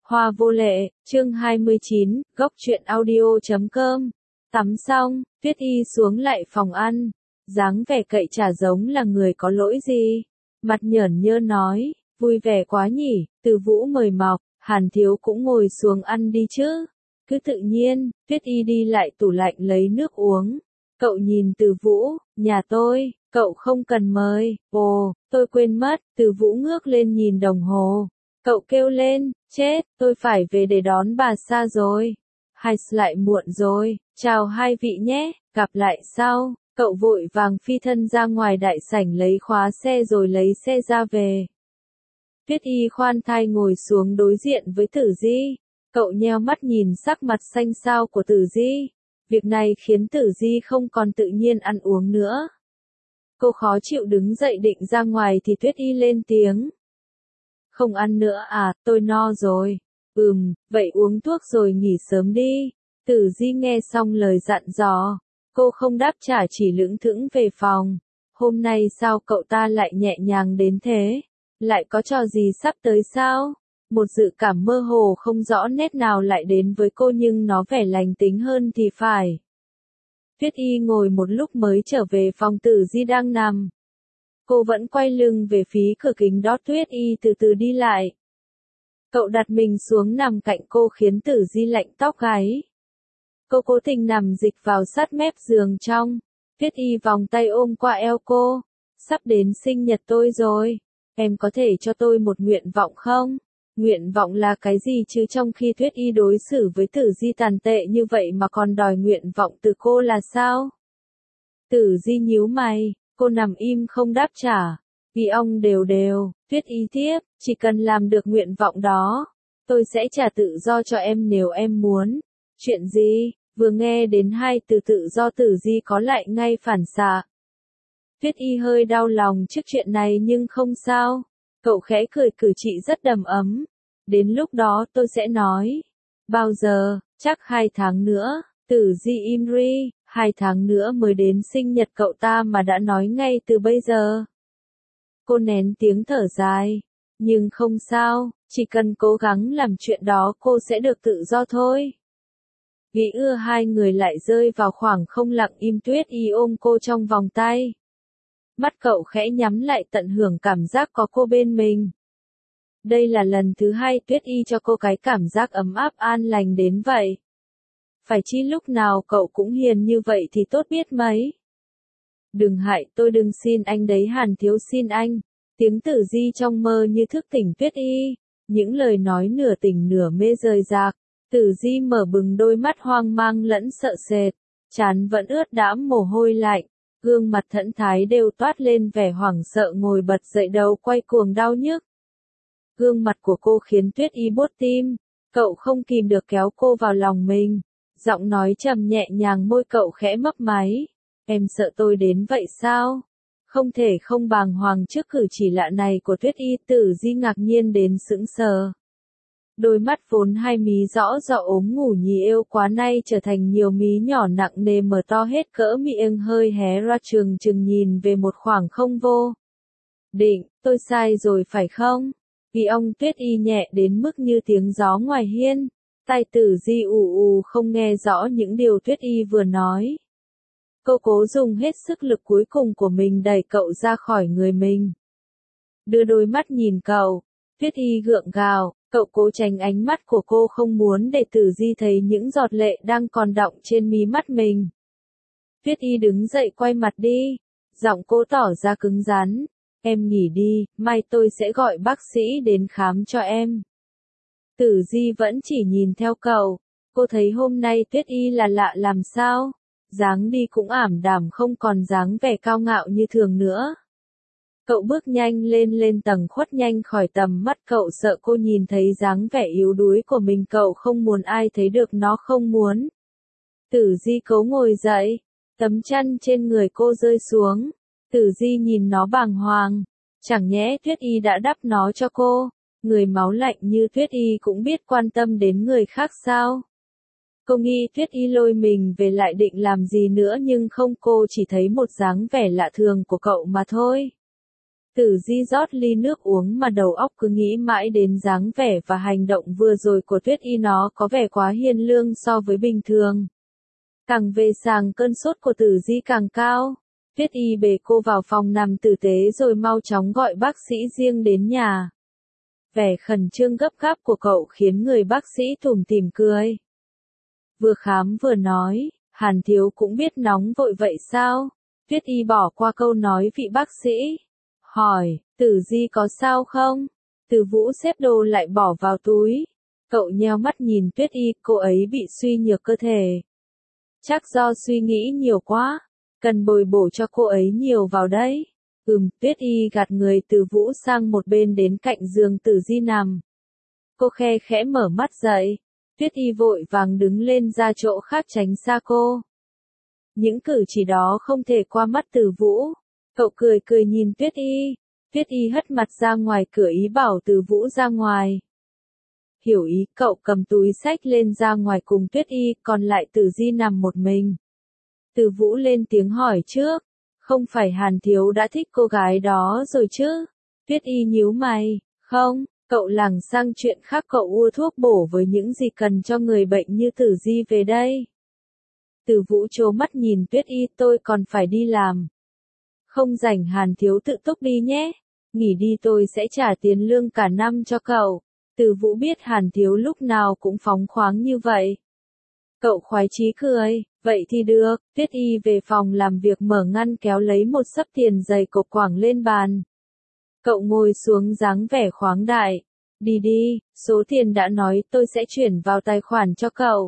Hoa vô lệ, chương 29, góc truyện audio.com. Tắm xong, Tuyết Y xuống lại phòng ăn, dáng vẻ cậy chả giống là người có lỗi gì. Mặt nhởn nhơ nói, vui vẻ quá nhỉ, Từ Vũ mời mọc, Hàn Thiếu cũng ngồi xuống ăn đi chứ. Cứ tự nhiên, Tuyết Y đi lại tủ lạnh lấy nước uống. Cậu nhìn Từ Vũ, nhà tôi, cậu không cần mời. Ồ, tôi quên mất, Từ Vũ ngước lên nhìn đồng hồ. Cậu kêu lên, chết, tôi phải về để đón bà Sa rồi. Hay lại muộn rồi, chào hai vị nhé, gặp lại sau. Cậu vội vàng phi thân ra ngoài đại sảnh lấy khóa xe rồi lấy xe ra về. Tuyết Y khoan thai ngồi xuống đối diện với Tử Di. Cậu nheo mắt nhìn sắc mặt xanh xao của Tử Di. Việc này khiến Tử Di không còn tự nhiên ăn uống nữa. Cô khó chịu đứng dậy định ra ngoài thì Tuyết Y lên tiếng. Không ăn nữa à, tôi no rồi. Vậy uống thuốc rồi nghỉ sớm đi. Tử Di nghe xong lời dặn dò. Cô không đáp trả chỉ lững thững về phòng. Hôm nay sao cậu ta lại nhẹ nhàng đến thế? Lại có trò gì sắp tới sao? Một dự cảm mơ hồ không rõ nét nào lại đến với cô nhưng nó vẻ lành tính hơn thì phải. Tuyết Y ngồi một lúc mới trở về phòng Tử Di đang nằm. Cô vẫn quay lưng về phía cửa kính đó. Tuyết Y từ từ đi lại. Cậu đặt mình xuống nằm cạnh cô khiến Tử Di lạnh tóc gáy. Cô cố tình nằm dịch vào sát mép giường trong. Tuyết Y vòng tay ôm qua eo cô. Sắp đến sinh nhật tôi rồi. Em có thể cho tôi một nguyện vọng không? Nguyện vọng là cái gì chứ trong khi Tuyết Y đối xử với Tử Di tàn tệ như vậy mà còn đòi nguyện vọng từ cô là sao? Tử Di nhíu mày, cô nằm im không đáp trả. Ghi ong đều đều, Tuyết Y tiếp, chỉ cần làm được nguyện vọng đó, tôi sẽ trả tự do cho em nếu em muốn. Chuyện gì? Vừa nghe đến hai từ tự do Tử Di có lại ngay phản xạ. Tuyết Y hơi đau lòng trước chuyện này nhưng không sao. Cậu khẽ cười cử chỉ rất đầm ấm. Đến lúc đó tôi sẽ nói. Bao giờ? Chắc 2 tháng nữa. Tử Di im ri, 2 tháng nữa mới đến sinh nhật cậu ta mà đã nói ngay từ bây giờ. Cô nén tiếng thở dài. Nhưng không sao, chỉ cần cố gắng làm chuyện đó cô sẽ được tự do thôi. Nghĩ hai người lại rơi vào khoảng không lặng im. Tuyết Y ôm cô trong vòng tay. Mắt cậu khẽ nhắm lại tận hưởng cảm giác có cô bên mình. Đây là lần thứ 2 Tuyết Y cho cô cái cảm giác ấm áp an lành đến vậy. Phải chi lúc nào cậu cũng hiền như vậy thì tốt biết mấy. Đừng hại tôi, đừng xin anh đấy, Hàn Thiếu xin anh. Tiếng Tử Di trong mơ như thức tỉnh Tuyết Y. Những lời nói nửa tỉnh nửa mê rời rạc. Tử Di mở bừng đôi mắt hoang mang lẫn sợ sệt. Trán vẫn ướt đẫm mồ hôi lạnh. Gương mặt thẫn thái đều toát lên vẻ hoảng sợ, ngồi bật dậy đầu quay cuồng đau nhức. Gương mặt của cô khiến Tuyết Y buốt tim. Cậu không kìm được kéo cô vào lòng mình. Giọng nói trầm nhẹ nhàng, môi cậu khẽ mấp máy. Em sợ tôi đến vậy sao? Không thể không bàng hoàng trước cử chỉ lạ này của Tuyết Y. Tử Di ngạc nhiên đến sững sờ. Đôi mắt vốn hai mí rõ do ốm ngủ nhì êu quá nay trở thành nhiều mí nhỏ nặng nề mở to hết cỡ miệng hơi hé ra trừng trừng nhìn về một khoảng không vô định. Tôi sai rồi phải không? Ghi ong. Tuyết Y nhẹ đến mức như tiếng gió ngoài hiên. Tai Tử Di ù ù không nghe rõ những điều Tuyết Y vừa nói. Cô cố dùng hết sức lực cuối cùng của mình đẩy cậu ra khỏi người mình. Đưa đôi mắt nhìn cậu. Tuyết Y gượng gạo. Cậu cố tránh ánh mắt của cô, không muốn để Tử Di thấy những giọt lệ đang còn đọng trên mí mắt mình. Tuyết Y đứng dậy quay mặt đi. Giọng cô tỏ ra cứng rắn. Em nghỉ đi, mai tôi sẽ gọi bác sĩ đến khám cho em. Tử Di vẫn chỉ nhìn theo cậu. Cô thấy hôm nay Tuyết Y là lạ làm sao? Dáng đi cũng ảm đạm, không còn dáng vẻ cao ngạo như thường nữa. Cậu bước nhanh lên tầng khuất nhanh khỏi tầm mắt. Cậu sợ cô nhìn thấy dáng vẻ yếu đuối của mình. Cậu không muốn ai thấy được nó, không muốn. Tử Di cố ngồi dậy. Tấm chăn trên người cô rơi xuống. Tử Di nhìn nó bàng hoàng. Chẳng nhẽ Tuyết Y đã đắp nó cho cô? Người máu lạnh như Tuyết Y cũng biết quan tâm đến người khác sao? Cô nghĩ Tuyết Y lôi mình về lại định làm gì nữa nhưng không, cô chỉ thấy một dáng vẻ lạ thường của cậu mà thôi. Tử Di rót ly nước uống mà đầu óc cứ nghĩ mãi đến dáng vẻ và hành động vừa rồi của Tuyết Y, nó có vẻ quá hiền lương so với bình thường. Càng về sàng cơn sốt của Tử Di càng cao. Tuyết Y bế cô vào phòng nằm tử tế rồi mau chóng gọi bác sĩ riêng đến nhà. Vẻ khẩn trương gấp gáp của cậu khiến người bác sĩ tủm tỉm cười. Vừa khám vừa nói, Hàn thiếu cũng biết nóng vội vậy sao? Tuyết Y bỏ qua câu nói vị bác sĩ. Hỏi, Tử Di có sao không? Từ Vũ xếp đồ lại bỏ vào túi. Cậu nheo mắt nhìn Tuyết Y, cô ấy bị suy nhược cơ thể. Chắc do suy nghĩ nhiều quá, cần bồi bổ cho cô ấy nhiều vào đấy. Tuyết Y gạt người Từ Vũ sang một bên đến cạnh giường Tử Di nằm. Cô khe khẽ mở mắt dậy. Tuyết Y vội vàng đứng lên ra chỗ khác tránh xa cô. Những cử chỉ đó không thể qua mắt Từ Vũ. Cậu cười cười nhìn Tuyết Y. Tuyết Y hất mặt ra ngoài cửa ý bảo Từ Vũ ra ngoài. Hiểu ý, cậu cầm túi xách lên ra ngoài cùng Tuyết Y, còn lại Tử Di nằm một mình. Từ Vũ lên tiếng hỏi trước. Không phải Hàn thiếu đã thích cô gái đó rồi chứ? Tuyết Y nhíu mày. Không, cậu lảng sang chuyện khác, cậu mua thuốc bổ với những gì cần cho người bệnh như Tử Di về đây. Từ Vũ trố mắt nhìn Tuyết Y, tôi còn phải đi làm. Không rảnh, Hàn thiếu tự túc đi nhé. Nghỉ đi, tôi sẽ trả tiền lương cả năm cho cậu. Từ Vũ biết Hàn thiếu lúc nào cũng phóng khoáng như vậy. Cậu khoái chí cười, vậy thì được. Tuyết Y về phòng làm việc mở ngăn kéo lấy một xấp tiền dày cộp quẳng lên bàn. Cậu ngồi xuống dáng vẻ khoáng đại. Đi đi, số tiền đã nói, tôi sẽ chuyển vào tài khoản cho cậu.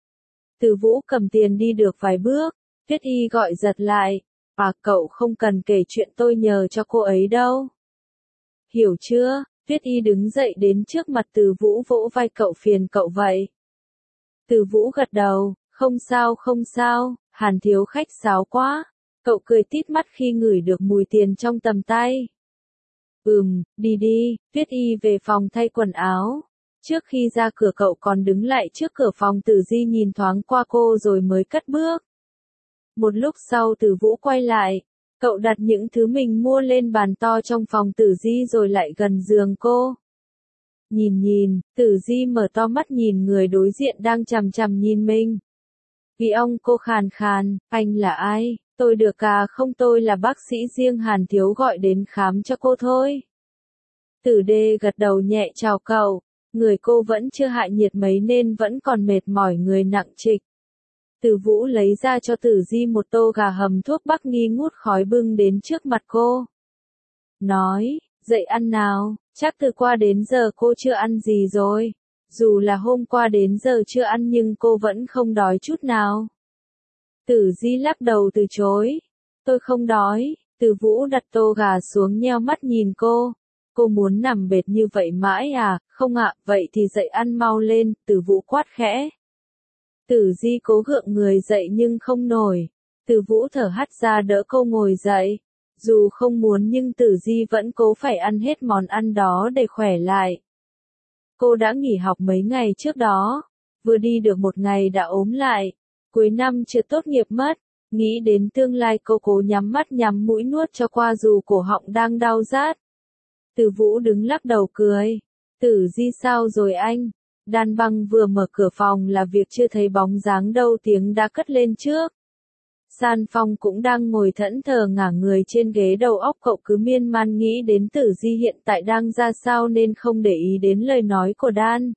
Từ Vũ cầm tiền đi được vài bước, Tuyết Y gọi giật lại. Cậu không cần kể chuyện tôi nhờ cho cô ấy đâu. Hiểu chưa? Tuyết Y đứng dậy đến trước mặt Từ Vũ vỗ vai cậu, phiền cậu vậy. Từ Vũ gật đầu, không sao không sao, Hàn thiếu khách sáo quá. Cậu cười tít mắt khi ngửi được mùi tiền trong tầm tay. Đi đi. Tuyết Y về phòng thay quần áo. Trước khi ra cửa cậu còn đứng lại trước cửa phòng Tử Di nhìn thoáng qua cô rồi mới cất bước. Một lúc sau Từ Vũ quay lại. Cậu đặt những thứ mình mua lên bàn to trong phòng Tử Di rồi lại gần giường cô. Nhìn, Tử Di mở to mắt nhìn người đối diện đang chằm chằm nhìn mình. Vì ông cô khàn khàn, anh là ai? Tôi được không, tôi là bác sĩ riêng Hàn thiếu gọi đến khám cho cô thôi. Tử Đê gật đầu nhẹ chào cậu. Người cô vẫn chưa hạ nhiệt mấy nên vẫn còn mệt mỏi, người nặng trịch. Từ Vũ lấy ra cho Tử Di một tô gà hầm thuốc bắc nghi ngút khói bưng đến trước mặt cô. Nói, dậy ăn nào, chắc từ qua đến giờ cô chưa ăn gì rồi. Dù là hôm qua đến giờ chưa ăn nhưng cô vẫn không đói chút nào. Tử Di lắc đầu từ chối. Tôi không đói. Từ Vũ đặt tô gà xuống nheo mắt nhìn cô. Cô muốn nằm bệt như vậy mãi à? Không ạ, vậy thì dậy ăn mau lên, Từ Vũ quát khẽ. Tử Di cố gượng người dậy nhưng không nổi. Từ Vũ thở hắt ra đỡ cô ngồi dậy. Dù không muốn nhưng Tử Di vẫn cố phải ăn hết món ăn đó để khỏe lại. Cô đã nghỉ học mấy ngày trước đó. Vừa đi được một ngày đã ốm lại. Cuối năm chưa tốt nghiệp mất. Nghĩ đến tương lai cô cố nhắm mắt nhắm mũi nuốt cho qua dù cổ họng đang đau rát. Từ Vũ đứng lắc đầu cười. Tử Di sao rồi anh? Đan Băng vừa mở cửa phòng là việc chưa thấy bóng dáng đâu, tiếng đã cất lên trước. San Phong cũng đang ngồi thẫn thờ ngả người trên ghế, đầu óc cậu cứ miên man nghĩ đến Tử Di hiện tại đang ra sao nên không để ý đến lời nói của Đan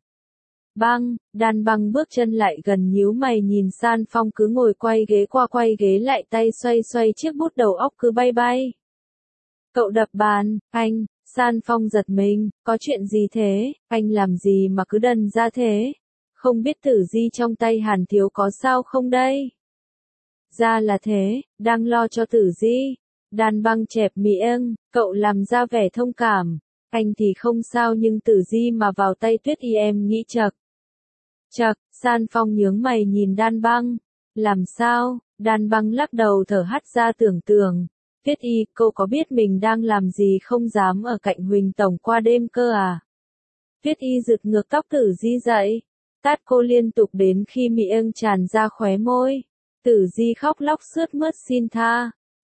Băng bước chân lại gần nhíu mày nhìn San Phong cứ ngồi quay ghế qua quay ghế lại, tay xoay xoay chiếc bút, đầu óc cứ bay bay. Cậu đập bàn, anh. San Phong giật mình, có chuyện gì thế, anh làm gì mà cứ đần ra thế? Không biết Tử Di trong tay Hàn thiếu có sao không đây? Ra là thế, đang lo cho Tử Di. Đan Băng chẹp miệng, cậu làm ra vẻ thông cảm. Anh thì không sao nhưng Tử Di mà vào tay Tuyết Y em nghĩ chật. San Phong nhướng mày nhìn Đan Băng. Làm sao? Đan Băng lắc đầu thở hắt ra tưởng. Tuyết Y, cô có biết mình đang làm gì không, dám ở cạnh Huỳnh Tổng qua đêm cơ à? Tuyết Y giật ngược tóc Tử Di dậy. Tát cô liên tục đến khi miệng tràn ra khóe môi. Tử Di khóc lóc sướt mướt xin tha.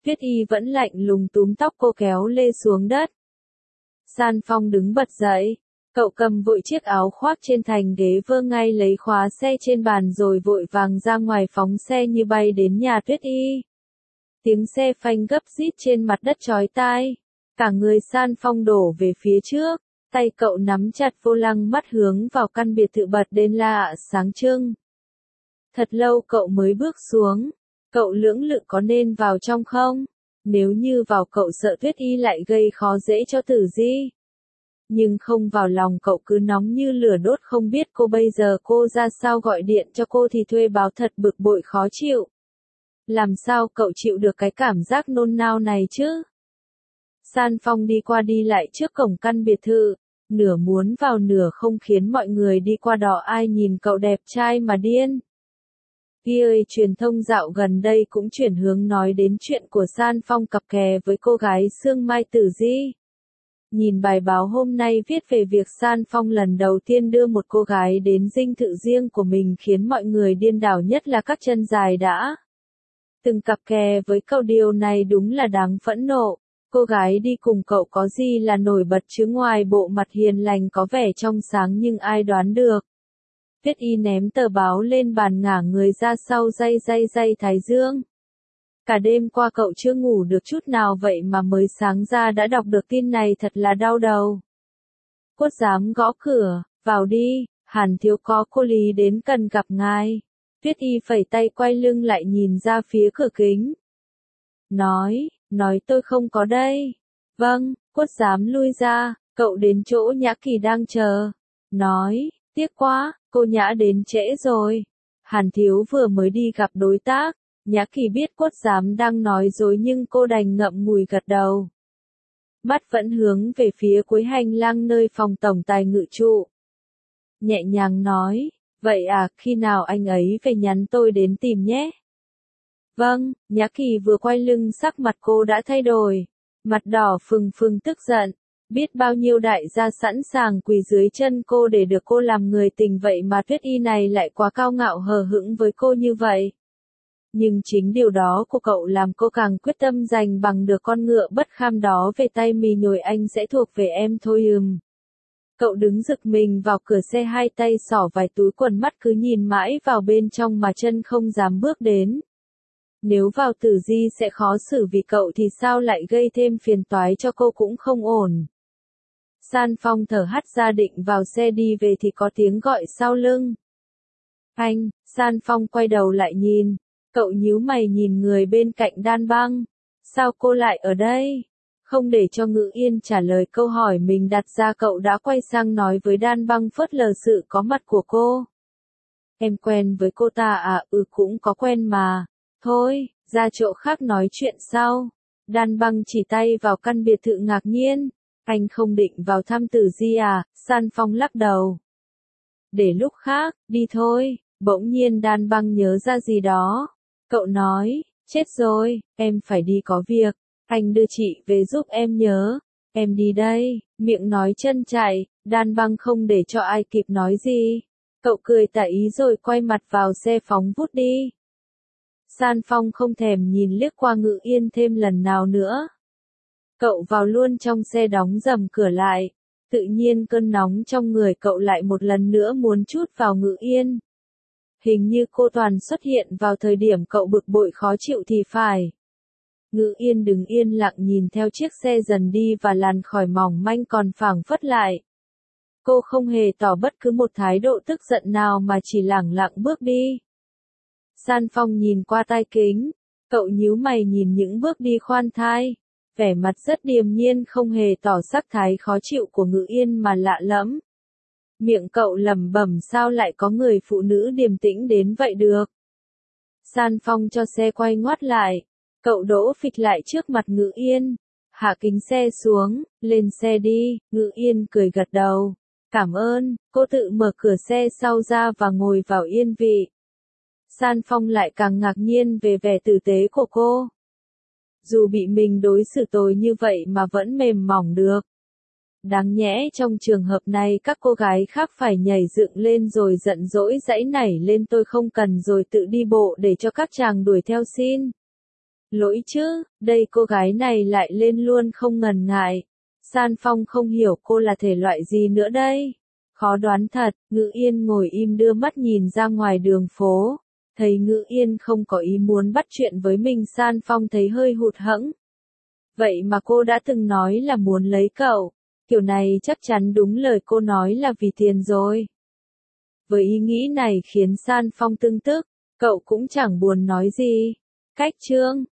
Tuyết Y vẫn lạnh lùng túm tóc cô kéo lê xuống đất. San Phong đứng bật dậy. Cậu cầm vội chiếc áo khoác trên thành ghế vơ ngay lấy khóa xe trên bàn rồi vội vàng ra ngoài phóng xe như bay đến nhà Tuyết Y. Tiếng xe phanh gấp rít trên mặt đất chói tai. Cả người San Phong đổ về phía trước. Tay cậu nắm chặt vô lăng, mắt hướng vào căn biệt thự bật đèn lạ sáng trưng. Thật lâu cậu mới bước xuống. Cậu lưỡng lự có nên vào trong không? Nếu như vào cậu sợ Tuyết Y lại gây khó dễ cho Tử Di. Nhưng không vào lòng cậu cứ nóng như lửa đốt, không biết bây giờ cô ra sao, gọi điện cho cô thì thuê báo, thật bực bội khó chịu. Làm sao cậu chịu được cái cảm giác nôn nao này chứ? San Phong đi qua đi lại trước cổng căn biệt thự, nửa muốn vào nửa không, khiến mọi người đi qua đó ai nhìn cậu đẹp trai mà điên. Ơi, truyền thông dạo gần đây cũng chuyển hướng nói đến chuyện của San Phong cặp kè với cô gái Sương Mai Tử Di. Nhìn bài báo hôm nay viết về việc San Phong lần đầu tiên đưa một cô gái đến dinh thự riêng của mình khiến mọi người điên đảo, nhất là các chân dài đã từng cặp kè với cậu. Điều này đúng là đáng phẫn nộ. Cô gái đi cùng cậu có gì là nổi bật chứ, ngoài bộ mặt hiền lành có vẻ trong sáng, nhưng ai đoán được. Tuyết Y ném tờ báo lên bàn, ngả người ra sau, day thái dương. Cả đêm qua cậu chưa ngủ được chút nào, vậy mà mới sáng ra đã đọc được tin này, thật là đau đầu. Cốt giám gõ cửa, vào đi, Hàn thiếu có cô Lý đến cần gặp ngài. Tuyết Y phẩy tay quay lưng lại nhìn ra phía cửa kính. Nói tôi không có đây. Vâng, cốt giám lui ra, cậu đến chỗ Nhã Kỳ đang chờ. Nói, tiếc quá, cô Nhã đến trễ rồi. Hàn thiếu vừa mới đi gặp đối tác. Nhã Kỳ biết cốt giám đang nói dối nhưng cô đành ngậm ngùi gật đầu. Mắt vẫn hướng về phía cuối hành lang nơi phòng tổng tài ngự trụ. Nhẹ nhàng nói, vậy à, khi nào anh ấy về nhắn tôi đến tìm nhé. Vâng, Nhã Kỳ vừa quay lưng sắc mặt cô đã thay đổi. Mặt đỏ phừng phừng tức giận. Biết bao nhiêu đại gia sẵn sàng quỳ dưới chân cô để được cô làm người tình, vậy mà Tuyết Y này lại quá cao ngạo hờ hững với cô như vậy. Nhưng chính điều đó của cậu làm cô càng quyết tâm giành bằng được con ngựa bất kham đó về tay, mì nhồi anh sẽ thuộc về em thôi. Cậu đứng giựt mình vào cửa xe, hai tay xỏ vài túi quần, mắt cứ nhìn mãi vào bên trong mà chân không dám bước đến. Nếu vào Tử Di sẽ khó xử vì cậu thì sao lại gây thêm phiền toái cho cô cũng không ổn. San Phong thở hắt ra định vào xe đi về thì có tiếng gọi sau lưng. Anh, San Phong quay đầu lại nhìn. Cậu nhíu mày nhìn người bên cạnh Đan Băng. Sao cô lại ở đây? Không để cho Ngự Yên trả lời câu hỏi mình đặt ra, cậu đã quay sang nói với Đan Băng, phớt lờ sự có mặt của cô. Em quen với cô ta à? Cũng có quen mà. Thôi, ra chỗ khác nói chuyện sau. Đan Băng chỉ tay vào căn biệt thự ngạc nhiên. Anh không định vào thăm Tử Di à? San Phong lắc đầu. Để lúc khác, đi thôi. Bỗng nhiên Đan Băng nhớ ra gì đó. Cậu nói, chết rồi, em phải đi có việc. Anh đưa chị về giúp em nhớ. Em đi đây, miệng nói chân chạy. Đan Băng không để cho ai kịp nói gì. Cậu cười tà ý rồi quay mặt vào xe phóng vút đi. San Phong không thèm nhìn liếc qua Ngự Yên thêm lần nào nữa. Cậu vào luôn trong xe, đóng dầm cửa lại. Tự nhiên cơn nóng trong người cậu lại một lần nữa muốn trút vào Ngự Yên. Hình như cô toàn xuất hiện vào thời điểm cậu bực bội khó chịu thì phải. Ngự Yên đứng yên lặng nhìn theo chiếc xe dần đi và làn khói mỏng manh còn phảng phất lại. Cô không hề tỏ bất cứ một thái độ tức giận nào mà chỉ lẳng lặng bước đi. San Phong nhìn qua tai kính. Cậu nhíu mày nhìn những bước đi khoan thai. Vẻ mặt rất điềm nhiên, không hề tỏ sắc thái khó chịu của Ngự Yên mà lạ lẫm. Miệng cậu lẩm bẩm, sao lại có người phụ nữ điềm tĩnh đến vậy được. San Phong cho xe quay ngoắt lại. Cậu đỗ phịch lại trước mặt Ngự Yên. Hạ kính xe xuống, lên xe đi. Ngự Yên cười gật đầu. Cảm ơn, cô tự mở cửa xe sau ra và ngồi vào yên vị. San Phong lại càng ngạc nhiên về vẻ tử tế của cô. Dù bị mình đối xử tồi như vậy mà vẫn mềm mỏng được. Đáng nhẽ trong trường hợp này các cô gái khác phải nhảy dựng lên rồi giận dỗi giãy nảy lên, tôi không cần, rồi tự đi bộ để cho các chàng đuổi theo xin. Lỗi chứ, đây cô gái này lại lên luôn không ngần ngại. San Phong không hiểu cô là thể loại gì nữa đây. Khó đoán thật, Ngữ Yên ngồi im đưa mắt nhìn ra ngoài đường phố. Thấy Ngữ Yên không có ý muốn bắt chuyện với mình, San Phong thấy hơi hụt hẫng. Vậy mà cô đã từng nói là muốn lấy cậu. Kiểu này chắc chắn đúng lời cô nói là vì tiền rồi. Với ý nghĩ này khiến San Phong tưng tức, cậu cũng chẳng buồn nói gì. Cách chương